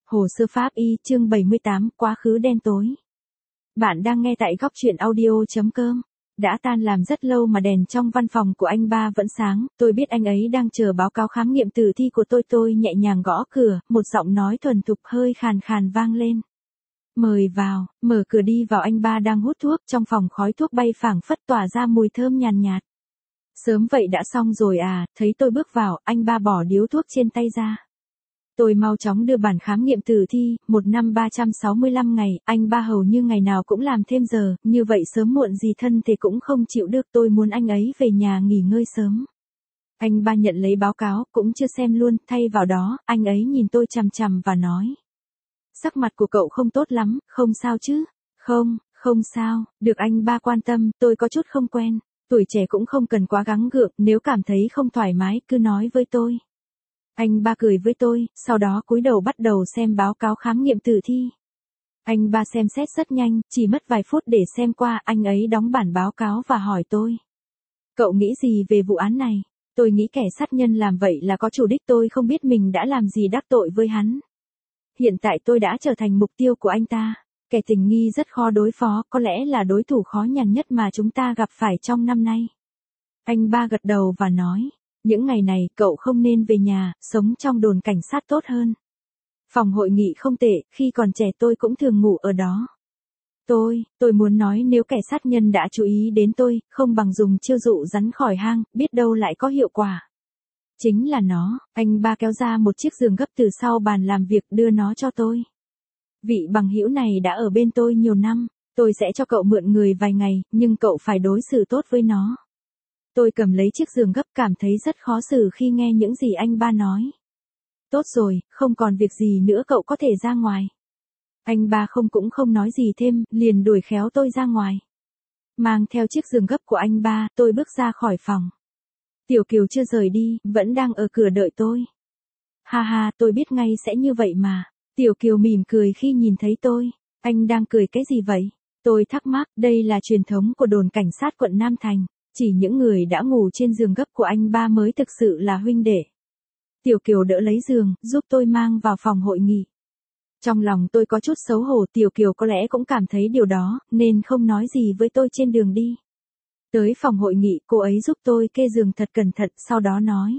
Hồ sơ pháp y chương 78 quá khứ đen tối. Bạn đang nghe tại góc chuyện audio.com. Đã tan làm rất lâu mà đèn trong văn phòng của anh ba vẫn sáng, tôi biết anh ấy đang chờ báo cáo khám nghiệm tử thi của tôi nhẹ nhàng gõ cửa, một giọng nói thuần thục hơi khàn khàn vang lên. Mời vào, mở cửa đi vào anh ba đang hút thuốc, trong phòng khói thuốc bay phảng phất tỏa ra mùi thơm nhàn nhạt. Sớm vậy đã xong rồi à, thấy tôi bước vào, anh ba bỏ điếu thuốc trên tay ra. Tôi mau chóng đưa bản khám nghiệm tử thi, 1 năm 365 ngày, anh ba hầu như ngày nào cũng làm thêm giờ, như vậy sớm muộn gì thân thì cũng không chịu được, tôi muốn anh ấy về nhà nghỉ ngơi sớm. Anh ba nhận lấy báo cáo, cũng chưa xem luôn, thay vào đó, anh ấy nhìn tôi chằm chằm và nói. Sắc mặt của cậu không tốt lắm, không sao chứ? Không sao, được anh ba quan tâm, tôi có chút không quen. Tuổi trẻ cũng không cần quá gắng gượng, nếu cảm thấy không thoải mái, cứ nói với tôi. Anh ba cười với tôi, sau đó cúi đầu bắt đầu xem báo cáo khám nghiệm tử thi. Anh ba xem xét rất nhanh, chỉ mất vài phút để xem qua, anh ấy đóng bản báo cáo và hỏi tôi. Cậu nghĩ gì về vụ án này? Tôi nghĩ kẻ sát nhân làm vậy là có chủ đích, tôi không biết mình đã làm gì đắc tội với hắn. Hiện tại tôi đã trở thành mục tiêu của anh ta. Kẻ tình nghi rất khó đối phó, có lẽ là đối thủ khó nhằn nhất mà chúng ta gặp phải trong năm nay. Anh ba gật đầu và nói. Những ngày này, cậu không nên về nhà, sống trong đồn cảnh sát tốt hơn. Phòng hội nghị không tệ, khi còn trẻ tôi cũng thường ngủ ở đó. Tôi muốn nói nếu kẻ sát nhân đã chú ý đến tôi, không bằng dùng chiêu dụ rắn khỏi hang, biết đâu lại có hiệu quả. Chính là nó, anh ba kéo ra một chiếc giường gấp từ sau bàn làm việc đưa nó cho tôi. Vị bằng hữu này đã ở bên tôi nhiều năm, tôi sẽ cho cậu mượn người vài ngày, nhưng cậu phải đối xử tốt với nó. Tôi cầm lấy chiếc giường gấp cảm thấy rất khó xử khi nghe những gì anh ba nói. Tốt rồi, không còn việc gì nữa cậu có thể ra ngoài. Anh ba cũng không nói gì thêm, liền đuổi khéo tôi ra ngoài. Mang theo chiếc giường gấp của anh ba, tôi bước ra khỏi phòng. Tiểu Kiều chưa rời đi, vẫn đang ở cửa đợi tôi. Ha ha, tôi biết ngay sẽ như vậy mà. Tiểu Kiều mỉm cười khi nhìn thấy tôi. Anh đang cười cái gì vậy? Tôi thắc mắc, đây là truyền thống của đồn cảnh sát quận Nam Thành. Chỉ những người đã ngủ trên giường gấp của anh ba mới thực sự là huynh đệ. Tiểu Kiều đỡ lấy giường, giúp tôi mang vào phòng hội nghị. Trong lòng tôi có chút xấu hổ, Tiểu Kiều có lẽ cũng cảm thấy điều đó, nên không nói gì với tôi trên đường đi. Tới phòng hội nghị, cô ấy giúp tôi kê giường thật cẩn thận, sau đó nói.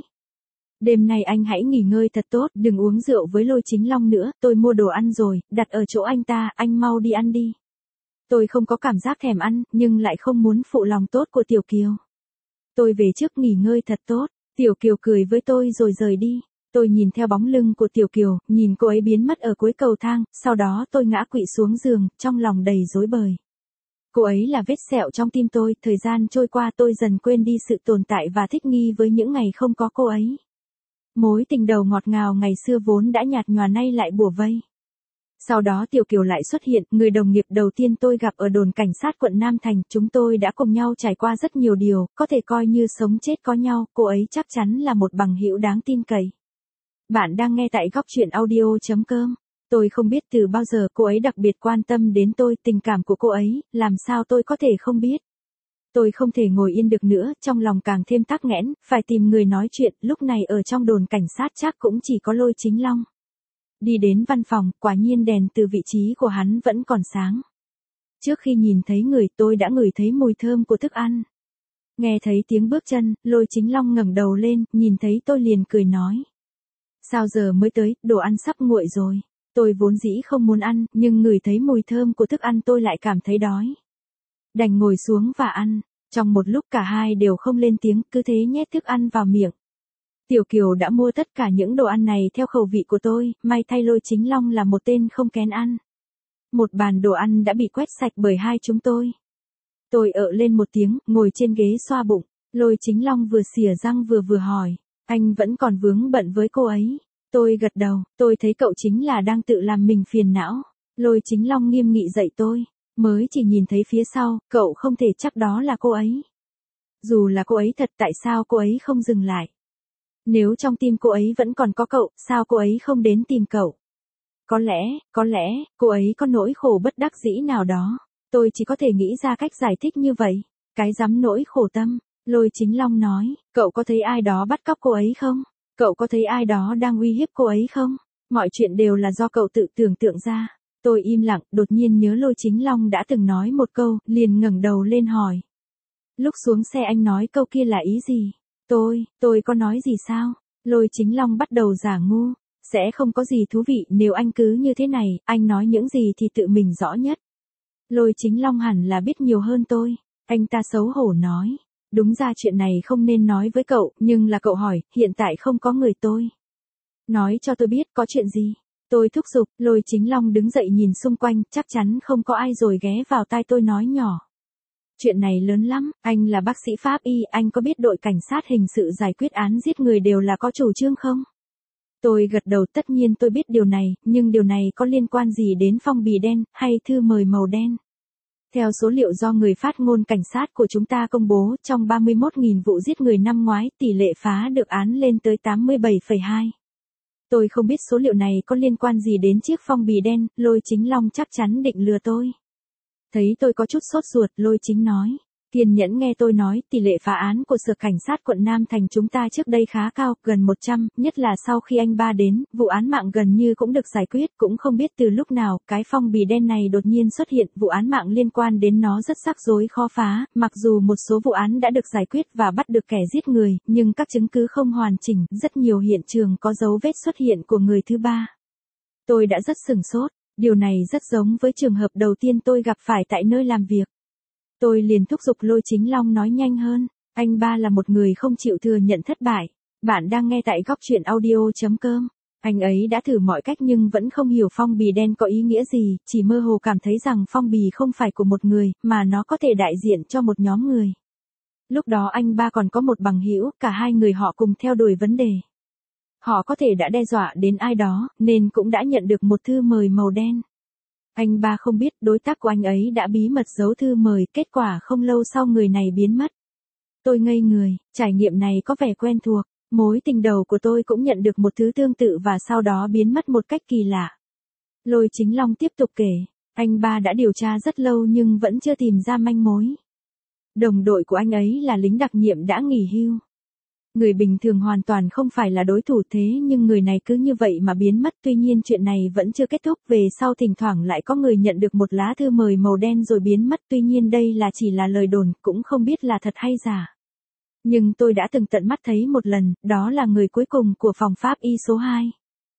Đêm nay anh hãy nghỉ ngơi thật tốt, đừng uống rượu với Lôi Chính Long nữa, tôi mua đồ ăn rồi, đặt ở chỗ anh ta, anh mau đi ăn đi. Tôi không có cảm giác thèm ăn, nhưng lại không muốn phụ lòng tốt của Tiểu Kiều. Tôi về trước nghỉ ngơi thật tốt, Tiểu Kiều cười với tôi rồi rời đi. Tôi nhìn theo bóng lưng của Tiểu Kiều, nhìn cô ấy biến mất ở cuối cầu thang, sau đó tôi ngã quỵ xuống giường, trong lòng đầy rối bời. Cô ấy là vết sẹo trong tim tôi, thời gian trôi qua tôi dần quên đi sự tồn tại và thích nghi với những ngày không có cô ấy. Mối tình đầu ngọt ngào ngày xưa vốn đã nhạt nhòa nay lại bủa vây. Sau đó Tiểu Kiều lại xuất hiện, người đồng nghiệp đầu tiên tôi gặp ở đồn cảnh sát quận Nam Thành, chúng tôi đã cùng nhau trải qua rất nhiều điều, có thể coi như sống chết có nhau, cô ấy chắc chắn là một bằng hữu đáng tin cậy. Bạn đang nghe tại góc chuyện audio.com. Tôi không biết từ bao giờ cô ấy đặc biệt quan tâm đến tôi, tình cảm của cô ấy, làm sao tôi có thể không biết. Tôi không thể ngồi yên được nữa, trong lòng càng thêm tắc nghẽn, phải tìm người nói chuyện, lúc này ở trong đồn cảnh sát chắc cũng chỉ có Lôi Chính Long. Đi đến văn phòng, quả nhiên đèn từ vị trí của hắn vẫn còn sáng. Trước khi nhìn thấy người tôi đã ngửi thấy mùi thơm của thức ăn. Nghe thấy tiếng bước chân, Lôi Chính Long ngẩng đầu lên, nhìn thấy tôi liền cười nói. Sao giờ mới tới, đồ ăn sắp nguội rồi. Tôi vốn dĩ không muốn ăn, nhưng ngửi thấy mùi thơm của thức ăn tôi lại cảm thấy đói. Đành ngồi xuống và ăn. Trong một lúc cả hai đều không lên tiếng, cứ thế nhét thức ăn vào miệng. Tiểu Kiều đã mua tất cả những đồ ăn này theo khẩu vị của tôi, may thay Lôi Chính Long là một tên không kén ăn. Một bàn đồ ăn đã bị quét sạch bởi hai chúng tôi. Tôi ợ lên một tiếng, ngồi trên ghế xoa bụng. Lôi Chính Long vừa xỉa răng vừa hỏi, anh vẫn còn vướng bận với cô ấy. Tôi gật đầu, tôi thấy cậu chính là đang tự làm mình phiền não. Lôi Chính Long nghiêm nghị dạy tôi, mới chỉ nhìn thấy phía sau, cậu không thể chắc đó là cô ấy. Dù là cô ấy thật, tại sao cô ấy không dừng lại? Nếu trong tim cô ấy vẫn còn có cậu, sao cô ấy không đến tìm cậu? Có lẽ, cô ấy có nỗi khổ bất đắc dĩ nào đó. Tôi chỉ có thể nghĩ ra cách giải thích như vậy. Cái dám nỗi khổ tâm. Lôi Chính Long nói, cậu có thấy ai đó bắt cóc cô ấy không? Cậu có thấy ai đó đang uy hiếp cô ấy không? Mọi chuyện đều là do cậu tự tưởng tượng ra. Tôi im lặng, đột nhiên nhớ Lôi Chính Long đã từng nói một câu, liền ngẩng đầu lên hỏi. Lúc xuống xe anh nói câu kia là ý gì? Tôi có nói gì sao? Lôi Chính Long bắt đầu giả ngu. Sẽ không có gì thú vị nếu anh cứ như thế này, anh nói những gì thì tự mình rõ nhất. Lôi Chính Long hẳn là biết nhiều hơn tôi. Anh ta xấu hổ nói. Đúng ra chuyện này không nên nói với cậu, nhưng là cậu hỏi, hiện tại không có người tôi. Nói cho tôi biết có chuyện gì. Tôi thúc giục, Lôi Chính Long đứng dậy nhìn xung quanh, chắc chắn không có ai rồi ghé vào tai tôi nói nhỏ. Chuyện này lớn lắm, anh là bác sĩ pháp y, anh có biết đội cảnh sát hình sự giải quyết án giết người đều là có chủ trương không? Tôi gật đầu, tất nhiên tôi biết điều này, nhưng điều này có liên quan gì đến phong bì đen, hay thư mời màu đen? Theo số liệu do người phát ngôn cảnh sát của chúng ta công bố, trong 31.000 vụ giết người năm ngoái, tỷ lệ phá được án lên tới 87,2. Tôi không biết số liệu này có liên quan gì đến chiếc phong bì đen, Lôi Chính Long chắc chắn định lừa tôi. Thấy tôi có chút sốt ruột, Lôi Chính nói. Kiên nhẫn nghe tôi nói, tỷ lệ phá án của Sở Cảnh sát quận Nam Thành chúng ta trước đây khá cao, gần 100, nhất là sau khi anh ba đến, vụ án mạng gần như cũng được giải quyết, cũng không biết từ lúc nào, cái phong bì đen này đột nhiên xuất hiện, vụ án mạng liên quan đến nó rất rắc rối khó phá, mặc dù một số vụ án đã được giải quyết và bắt được kẻ giết người, nhưng các chứng cứ không hoàn chỉnh, rất nhiều hiện trường có dấu vết xuất hiện của người thứ ba. Tôi đã rất sửng sốt, điều này rất giống với trường hợp đầu tiên tôi gặp phải tại nơi làm việc. Tôi liền thúc giục Lôi Chính Long nói nhanh hơn, anh ba là một người không chịu thừa nhận thất bại. Bạn đang nghe tại góc truyện audio.com. Anh ấy đã thử mọi cách nhưng vẫn không hiểu phong bì đen có ý nghĩa gì, chỉ mơ hồ cảm thấy rằng phong bì không phải của một người, mà nó có thể đại diện cho một nhóm người. Lúc đó anh ba còn có một bằng hữu, cả hai người họ cùng theo đuổi vấn đề. Họ có thể đã đe dọa đến ai đó, nên cũng đã nhận được một thư mời màu đen. Anh ba không biết đối tác của anh ấy đã bí mật giấu thư mời, kết quả không lâu sau người này biến mất. Tôi ngây người, trải nghiệm này có vẻ quen thuộc, mối tình đầu của tôi cũng nhận được một thứ tương tự và sau đó biến mất một cách kỳ lạ. Lôi Chính Long tiếp tục kể, anh ba đã điều tra rất lâu nhưng vẫn chưa tìm ra manh mối. Đồng đội của anh ấy là lính đặc nhiệm đã nghỉ hưu. Người bình thường hoàn toàn không phải là đối thủ thế nhưng người này cứ như vậy mà biến mất. Tuy nhiên chuyện này vẫn chưa kết thúc, về sau thỉnh thoảng lại có người nhận được một lá thư mời màu đen rồi biến mất. Tuy nhiên đây là chỉ là lời đồn, cũng không biết là thật hay giả. Nhưng tôi đã từng tận mắt thấy một lần, đó là người cuối cùng của phòng pháp y số 2.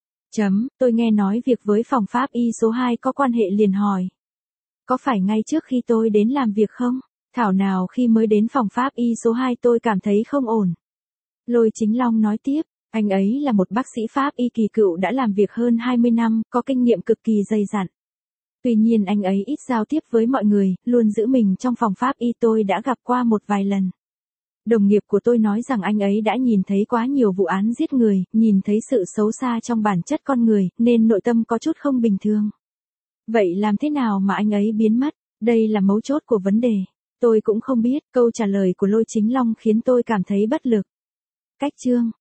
Tôi nghe nói việc với phòng pháp y số 2 có quan hệ liền hỏi. Có phải ngay trước khi tôi đến làm việc không? Thảo nào khi mới đến phòng pháp y số 2 tôi cảm thấy không ổn. Lôi Chính Long nói tiếp, anh ấy là một bác sĩ pháp y kỳ cựu đã làm việc hơn 20 năm, có kinh nghiệm cực kỳ dày dặn. Tuy nhiên anh ấy ít giao tiếp với mọi người, luôn giữ mình trong phòng pháp y, tôi đã gặp qua một vài lần. Đồng nghiệp của tôi nói rằng anh ấy đã nhìn thấy quá nhiều vụ án giết người, nhìn thấy sự xấu xa trong bản chất con người, nên nội tâm có chút không bình thường. Vậy làm thế nào mà anh ấy biến mất? Đây là mấu chốt của vấn đề. Tôi cũng không biết, câu trả lời của Lôi Chính Long khiến tôi cảm thấy bất lực. Cách chương